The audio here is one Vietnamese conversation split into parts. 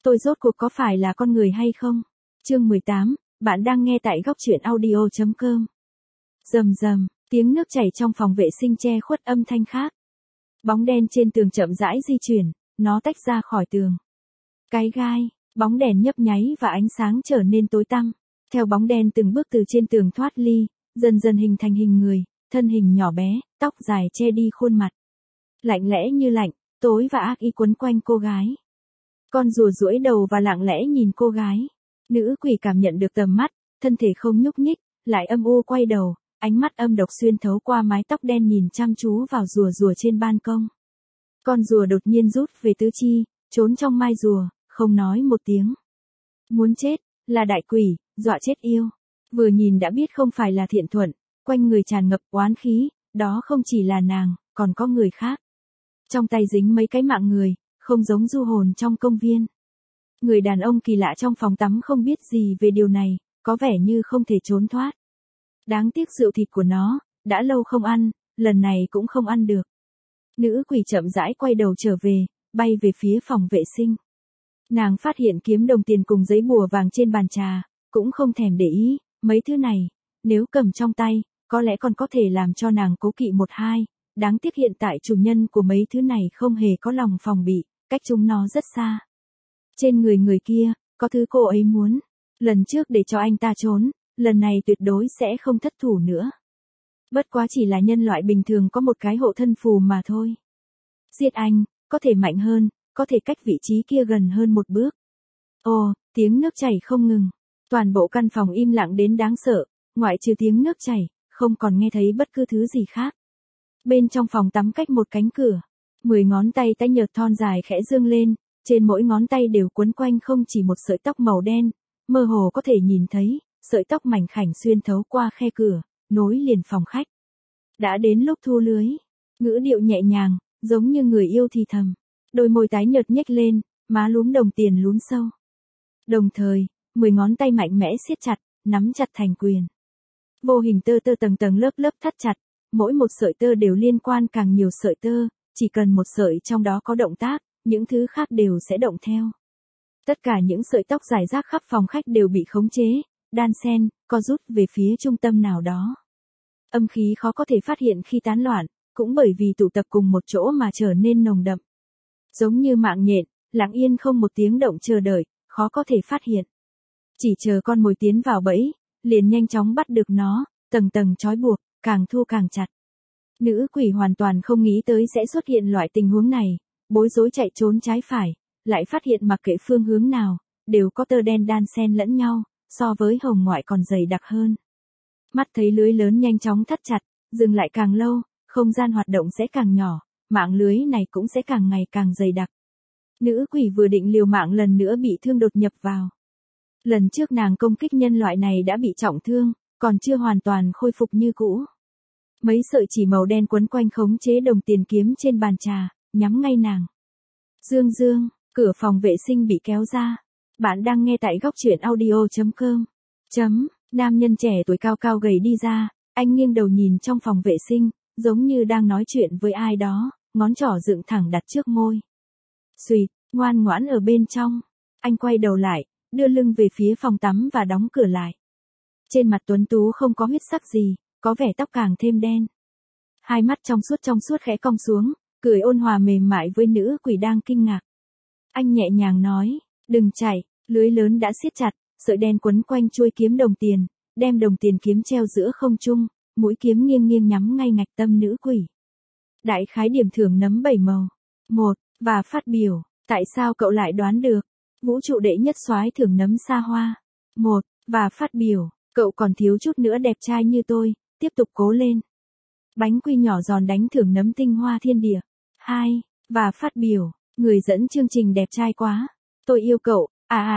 tôi rốt cuộc có phải là con người hay không? Chương 18, bạn đang nghe tại góc truyện audio.com. Rầm rầm, tiếng nước chảy trong phòng vệ sinh che khuất âm thanh khác. Bóng đen trên tường chậm rãi di chuyển, nó tách ra khỏi tường. Cái gai, bóng đèn nhấp nháy và ánh sáng trở nên tối tăm. Theo bóng đen từng bước từ trên tường thoát ly, dần dần hình thành hình người, thân hình nhỏ bé, tóc dài che đi khuôn mặt. Lạnh lẽ như lạnh, tối và ác ý quấn quanh cô gái. Con rùa duỗi đầu và lặng lẽ nhìn cô gái. Nữ quỷ cảm nhận được tầm mắt, thân thể không nhúc nhích, lại âm u quay đầu, ánh mắt âm độc xuyên thấu qua mái tóc đen nhìn chăm chú vào rùa trên ban công. Con rùa đột nhiên rút về tứ chi, trốn trong mai rùa, không nói một tiếng. Muốn chết, là đại quỷ, dọa chết yêu. Vừa nhìn đã biết không phải là Thiện Thuận, quanh người tràn ngập oán khí, đó không chỉ là nàng, còn có người khác. Trong tay dính mấy cái mạng người, không giống du hồn trong công viên. Người đàn ông kỳ lạ trong phòng tắm không biết gì về điều này, có vẻ như không thể trốn thoát. Đáng tiếc rượu thịt của nó, đã lâu không ăn, lần này cũng không ăn được. Nữ quỷ chậm rãi quay đầu trở về, bay về phía phòng vệ sinh. Nàng phát hiện kiếm đồng tiền cùng giấy bùa vàng trên bàn trà, cũng không thèm để ý, mấy thứ này, nếu cầm trong tay, có lẽ còn có thể làm cho nàng cố kỵ một hai. Đáng tiếc hiện tại chủ nhân của mấy thứ này không hề có lòng phòng bị, cách chúng nó rất xa. Trên người kia, có thứ cô ấy muốn. Lần trước để cho anh ta trốn, lần này tuyệt đối sẽ không thất thủ nữa. Bất quá chỉ là nhân loại bình thường có một cái hộ thân phù mà thôi. Giết anh, có thể mạnh hơn, có thể cách vị trí kia gần hơn một bước. Ồ, tiếng nước chảy không ngừng. Toàn bộ căn phòng im lặng đến đáng sợ, ngoại trừ tiếng nước chảy, không còn nghe thấy bất cứ thứ gì khác. Bên trong phòng tắm cách một cánh cửa, 10 ngón tay tái nhợt thon dài khẽ dương lên, trên mỗi ngón tay đều quấn quanh không chỉ một sợi tóc màu đen, mơ hồ có thể nhìn thấy, sợi tóc mảnh khảnh xuyên thấu qua khe cửa, nối liền phòng khách. Đã đến lúc thu lưới, ngữ điệu nhẹ nhàng, giống như người yêu thì thầm, đôi môi tái nhợt nhếch lên, má lúm đồng tiền lún sâu. Đồng thời, 10 ngón tay mạnh mẽ siết chặt, nắm chặt thành quyền. Vô hình tơ tầng lớp thắt chặt, mỗi một sợi tơ đều liên quan càng nhiều sợi tơ, chỉ cần một sợi trong đó có động tác, những thứ khác đều sẽ động theo. Tất cả những sợi tóc rải rác khắp phòng khách đều bị khống chế, đan xen, co rút về phía trung tâm nào đó. Âm khí khó có thể phát hiện khi tán loạn, cũng bởi vì tụ tập cùng một chỗ mà trở nên nồng đậm. Giống như mạng nhện, lặng yên không một tiếng động chờ đợi, khó có thể phát hiện. Chỉ chờ con mồi tiến vào bẫy, liền nhanh chóng bắt được nó, tầng trói buộc, càng thu càng chặt. Nữ quỷ hoàn toàn không nghĩ tới sẽ xuất hiện loại tình huống này, bối rối chạy trốn trái phải, lại phát hiện mặc kệ phương hướng nào, đều có tơ đen đan xen lẫn nhau, so với hồng ngoại còn dày đặc hơn. Mắt thấy lưới lớn nhanh chóng thắt chặt, dừng lại càng lâu, không gian hoạt động sẽ càng nhỏ, mạng lưới này cũng sẽ càng ngày càng dày đặc. Nữ quỷ vừa định liều mạng lần nữa bị thương đột nhập vào. Lần trước nàng công kích nhân loại này đã bị trọng thương, còn chưa hoàn toàn khôi phục như cũ. Mấy sợi chỉ màu đen quấn quanh khống chế đồng tiền kiếm trên bàn trà, nhắm ngay nàng. Dương, cửa phòng vệ sinh bị kéo ra. Bạn đang nghe tại góc truyện audio.com. Nam nhân trẻ tuổi cao gầy đi ra, anh nghiêng đầu nhìn trong phòng vệ sinh, giống như đang nói chuyện với ai đó, ngón trỏ dựng thẳng đặt trước môi. Xuyệt, ngoan ngoãn ở bên trong. Anh quay đầu lại, đưa lưng về phía phòng tắm và đóng cửa lại. Trên mặt tuấn tú không có huyết sắc gì, có vẻ tóc càng thêm đen. Hai mắt trong suốt khẽ cong xuống, cười ôn hòa mềm mại với nữ quỷ đang kinh ngạc. Anh nhẹ nhàng nói, đừng chạy, lưới lớn đã siết chặt, sợi đen quấn quanh chuôi kiếm đồng tiền, đem đồng tiền kiếm treo giữa không trung, mũi kiếm nghiêng nhắm ngay ngạch tâm nữ quỷ. Đại khái điểm thưởng nấm 7 màu. 1. Và phát biểu, tại sao cậu lại đoán được? Vũ trụ đệ nhất soái thưởng nấm xa hoa. 1. Và phát biểu, cậu còn thiếu chút nữa đẹp trai như tôi, tiếp tục cố lên. Bánh quy nhỏ giòn đánh thưởng nấm tinh hoa thiên địa. 2. Và phát biểu, người dẫn chương trình đẹp trai quá. Tôi yêu cậu,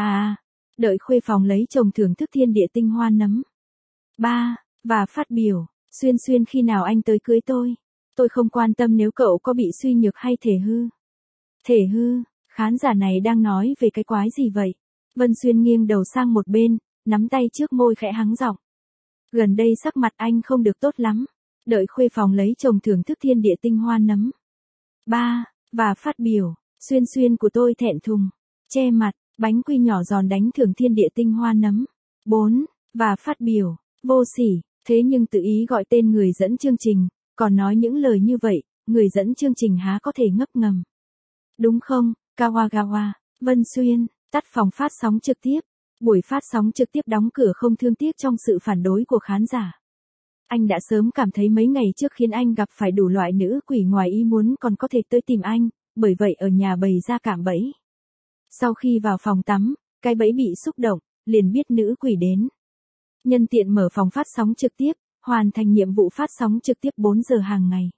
Đợi khuê phòng lấy chồng thưởng thức thiên địa tinh hoa nấm. 3. Và phát biểu, xuyên khi nào anh tới cưới tôi. Tôi không quan tâm nếu cậu có bị suy nhược hay thể hư. Thể hư, khán giả này đang nói về cái quái gì vậy? Vân Xuyên nghiêng đầu sang một bên, nắm tay trước môi khẽ hắng giọng. Gần đây sắc mặt anh không được tốt lắm. Đợi khuê phòng lấy chồng thưởng thức thiên địa tinh hoa nấm. 3. Và phát biểu, xuyên của tôi thẹn thùng, che mặt, Bánh quy nhỏ giòn đánh thưởng thiên địa tinh hoa nấm. 4. Và phát biểu, vô sỉ, thế nhưng tự ý gọi tên người dẫn chương trình, còn nói những lời như vậy, người dẫn chương trình há có thể ngấp ngầm. Đúng không, Kawagawa, Vân Xuyên, tắt phòng phát sóng trực tiếp. Buổi phát sóng trực tiếp đóng cửa không thương tiếc trong sự phản đối của khán giả. Anh đã sớm cảm thấy mấy ngày trước khiến anh gặp phải đủ loại nữ quỷ ngoài ý muốn còn có thể tới tìm anh, bởi vậy ở nhà bày ra cạm bẫy. Sau khi vào phòng tắm, cái bẫy bị xúc động, liền biết nữ quỷ đến. Nhân tiện mở phòng phát sóng trực tiếp, hoàn thành nhiệm vụ phát sóng trực tiếp 4 giờ hàng ngày.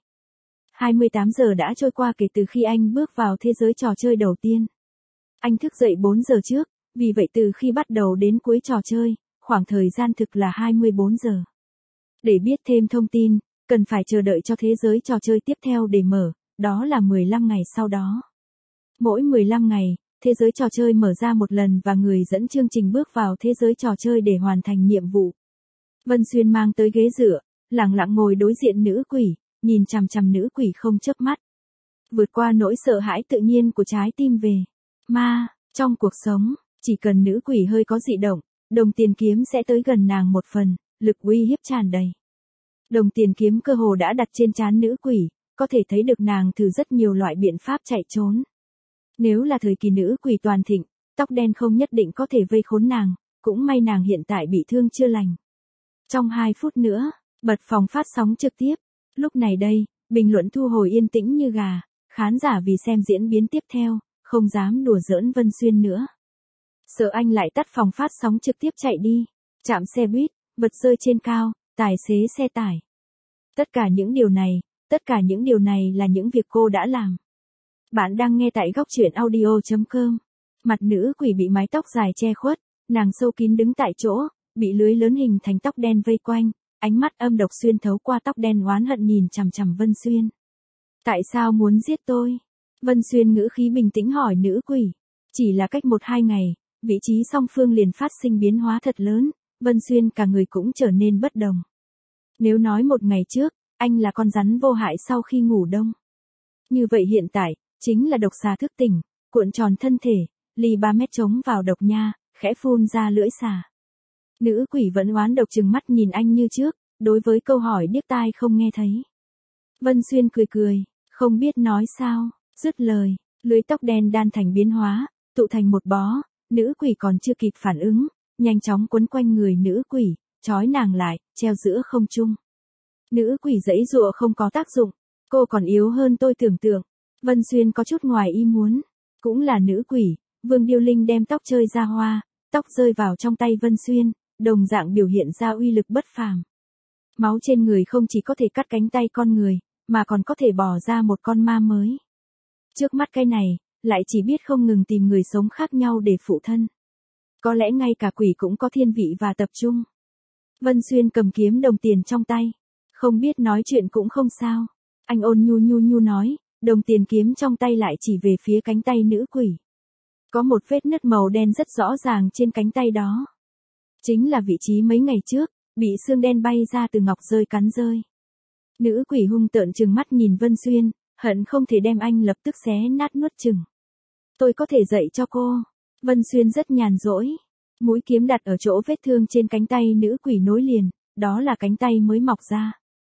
28 giờ đã trôi qua kể từ khi anh bước vào thế giới trò chơi đầu tiên. Anh thức dậy 4 giờ trước, vì vậy từ khi bắt đầu đến cuối trò chơi, khoảng thời gian thực là 24 giờ. Để biết thêm thông tin, cần phải chờ đợi cho thế giới trò chơi tiếp theo để mở, đó là 15 ngày sau đó. Mỗi 15 ngày, thế giới trò chơi mở ra một lần và người dẫn chương trình bước vào thế giới trò chơi để hoàn thành nhiệm vụ. Vân Xuyên mang tới ghế dựa, lặng lặng ngồi đối diện nữ quỷ, nhìn chằm chằm nữ quỷ không chớp mắt. Vượt qua nỗi sợ hãi tự nhiên của trái tim về ma, trong cuộc sống, chỉ cần nữ quỷ hơi có dị động, đồng tiền kiếm sẽ tới gần nàng một phần, lực uy hiếp tràn đầy. Đồng tiền kiếm cơ hồ đã đặt trên trán nữ quỷ, có thể thấy được nàng thử rất nhiều loại biện pháp chạy trốn. Nếu là thời kỳ nữ quỷ toàn thịnh, tóc đen không nhất định có thể vây khốn nàng, cũng may nàng hiện tại bị thương chưa lành. Trong 2 phút nữa, bật phòng phát sóng trực tiếp. Lúc này đây, bình luận thu hồi yên tĩnh như gà, khán giả vì xem diễn biến tiếp theo, không dám đùa giỡn Vân Xuyên nữa. Sợ anh lại tắt phòng phát sóng trực tiếp chạy đi, chạm xe buýt, bật rơi trên cao, tài xế xe tải. Tất cả những điều này là những việc cô đã làm. Bạn đang nghe tại góc truyện audio.com. Mặt nữ quỷ bị mái tóc dài che khuất, nàng sâu kín đứng tại chỗ, bị lưới lớn hình thành tóc đen vây quanh, ánh mắt âm độc xuyên thấu qua tóc đen oán hận nhìn chằm chằm Vân Xuyên. Tại sao muốn giết tôi? Vân Xuyên ngữ khí bình tĩnh hỏi nữ quỷ. Chỉ là cách 1-2 ngày, vị trí song phương liền phát sinh biến hóa thật lớn, Vân Xuyên cả người cũng trở nên bất đồng. Nếu nói một ngày trước, anh là con rắn vô hại sau khi ngủ đông. Như vậy hiện tại, chính là độc xà thức tỉnh, cuộn tròn thân thể, ly 3 mét trống vào độc nha, khẽ phun ra lưỡi xà. Nữ quỷ vẫn oán độc trừng mắt nhìn anh như trước, đối với câu hỏi điếc tai không nghe thấy. Vân Xuyên cười cười, không biết nói sao, dứt lời, lưới tóc đen đan thành biến hóa, tụ thành một bó, nữ quỷ còn chưa kịp phản ứng, nhanh chóng quấn quanh người nữ quỷ, trói nàng lại, treo giữa không trung. Nữ quỷ giãy giụa không có tác dụng, cô còn yếu hơn tôi tưởng tượng. Vân Xuyên có chút ngoài ý muốn, cũng là nữ quỷ, Vương Điêu Linh đem tóc chơi ra hoa, tóc rơi vào trong tay Vân Xuyên, đồng dạng biểu hiện ra uy lực bất phàm. Máu trên người không chỉ có thể cắt cánh tay con người, mà còn có thể bỏ ra một con ma mới. Trước mắt cái này, lại chỉ biết không ngừng tìm người sống khác nhau để phụ thân. Có lẽ ngay cả quỷ cũng có thiên vị và tập trung. Vân Xuyên cầm kiếm đồng tiền trong tay, không biết nói chuyện cũng không sao. Anh ôn nhu nói, đồng tiền kiếm trong tay lại chỉ về phía cánh tay nữ quỷ. Có một vết nứt màu đen rất rõ ràng trên cánh tay đó. Chính là vị trí mấy ngày trước, bị xương đen bay ra từ ngọc rơi cắn rơi. Nữ quỷ hung tợn trừng mắt nhìn Vân Xuyên, hận không thể đem anh lập tức xé nát nuốt chửng. Tôi có thể dạy cho cô. Vân Xuyên rất nhàn rỗi. Mũi kiếm đặt ở chỗ vết thương trên cánh tay nữ quỷ nối liền, đó là cánh tay mới mọc ra.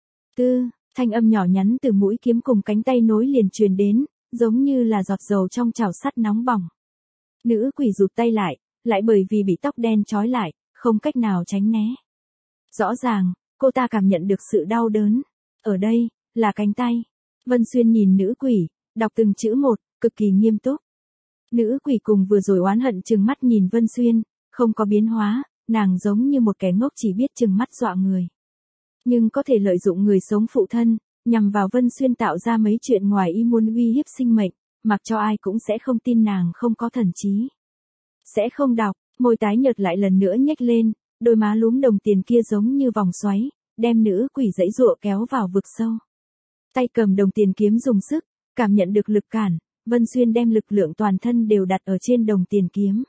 Thanh âm nhỏ nhắn từ mũi kiếm cùng cánh tay nối liền truyền đến, giống như là giọt dầu trong chảo sắt nóng bỏng. Nữ quỷ rụt tay lại bởi vì bị tóc đen trói lại, không cách nào tránh né. Rõ ràng, cô ta cảm nhận được sự đau đớn. Ở đây, là cánh tay. Vân Xuyên nhìn nữ quỷ, đọc từng chữ một, cực kỳ nghiêm túc. Nữ quỷ cùng vừa rồi oán hận trừng mắt nhìn Vân Xuyên, không có biến hóa, nàng giống như một kẻ ngốc chỉ biết trừng mắt dọa người. Nhưng có thể lợi dụng người sống phụ thân, nhằm vào Vân Xuyên tạo ra mấy chuyện ngoài ý muốn uy hiếp sinh mệnh, mặc cho ai cũng sẽ không tin nàng không có thần trí. Sẽ không đọc, môi tái nhợt lại lần nữa nhếch lên, đôi má lúm đồng tiền kia giống như vòng xoáy, đem nữ quỷ giãy giụa kéo vào vực sâu. Tay cầm đồng tiền kiếm dùng sức, cảm nhận được lực cản, Vân Xuyên đem lực lượng toàn thân đều đặt ở trên đồng tiền kiếm.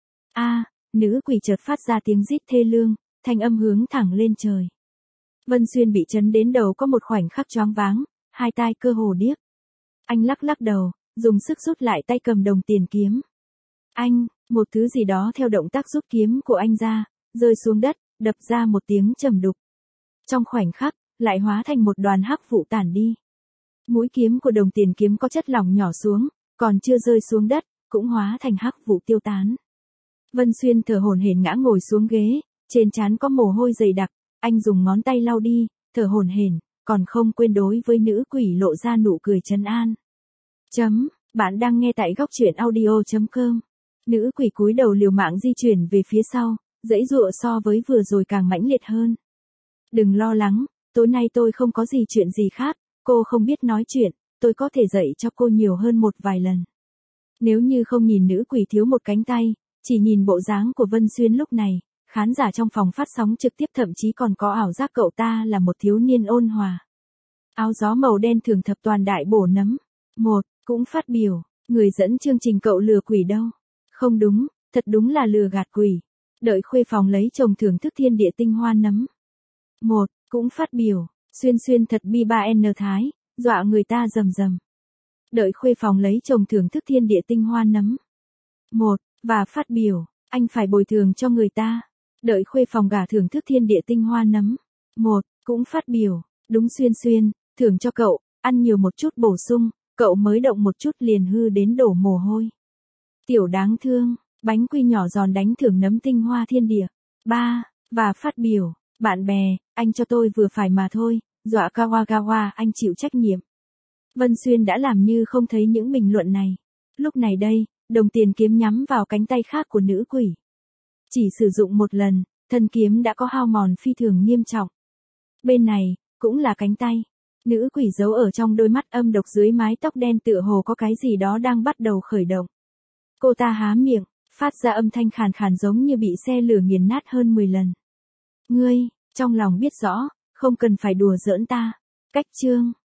Nữ quỷ chợt phát ra tiếng rít thê lương, thanh âm hướng thẳng lên trời. Vân Xuyên bị chấn đến đầu có một khoảnh khắc choáng váng, hai tai cơ hồ điếc. Anh lắc đầu, dùng sức rút lại tay cầm đồng tiền kiếm. Một thứ gì đó theo động tác rút kiếm của anh ra, rơi xuống đất, đập ra một tiếng trầm đục. Trong khoảnh khắc, lại hóa thành một đoàn hắc vụ tản đi. Mũi kiếm của đồng tiền kiếm có chất lỏng nhỏ xuống, còn chưa rơi xuống đất, cũng hóa thành hắc vụ tiêu tán. Vân Xuyên thở hổn hển ngã ngồi xuống ghế, trên trán có mồ hôi dày đặc, anh dùng ngón tay lau đi, thở hổn hển, còn không quên đối với nữ quỷ lộ ra nụ cười trấn an. Bạn đang nghe tại góc truyện audio.com. Nữ quỷ cúi đầu liều mạng di chuyển về phía sau, giãy giụa so với vừa rồi càng mãnh liệt hơn. Đừng lo lắng, tối nay tôi không có gì chuyện gì khác, cô không biết nói chuyện, tôi có thể dạy cho cô nhiều hơn một vài lần. Nếu như không nhìn nữ quỷ thiếu một cánh tay, chỉ nhìn bộ dáng của Vân Xuyên lúc này, khán giả trong phòng phát sóng trực tiếp thậm chí còn có ảo giác cậu ta là một thiếu niên ôn hòa. Áo gió màu đen thường thập toàn đại bổ nấm. Cũng phát biểu, người dẫn chương trình cậu lừa quỷ đâu. Không đúng, thật đúng là lừa gạt quỷ. Đợi khuê phòng lấy chồng thưởng thức thiên địa tinh hoa nấm. Cũng phát biểu, Xuyên thật bi ba n thái, dọa người ta rầm rầm. Đợi khuê phòng lấy chồng thưởng thức thiên địa tinh hoa nấm. Và phát biểu, anh phải bồi thường cho người ta. Đợi khuê phòng gả thưởng thức thiên địa tinh hoa nấm. Cũng phát biểu, đúng Xuyên, thưởng cho cậu, ăn nhiều một chút bổ sung, cậu mới động một chút liền hư đến đổ mồ hôi. Tiểu đáng thương, bánh quy nhỏ giòn đánh thưởng nấm tinh hoa thiên địa. Và phát biểu, bạn bè, anh cho tôi vừa phải mà thôi, dọa Kawagawa anh chịu trách nhiệm. Vân Xuyên đã làm như không thấy những bình luận này. Lúc này đây, đồng tiền kiếm nhắm vào cánh tay khác của nữ quỷ. Chỉ sử dụng một lần, thân kiếm đã có hao mòn phi thường nghiêm trọng. Bên này, cũng là cánh tay. Nữ quỷ giấu ở trong đôi mắt âm độc dưới mái tóc đen tựa hồ có cái gì đó đang bắt đầu khởi động. Cô ta há miệng, phát ra âm thanh khàn khàn giống như bị xe lửa nghiền nát hơn 10 lần. Ngươi, trong lòng biết rõ, không cần phải đùa giỡn ta. Cách chương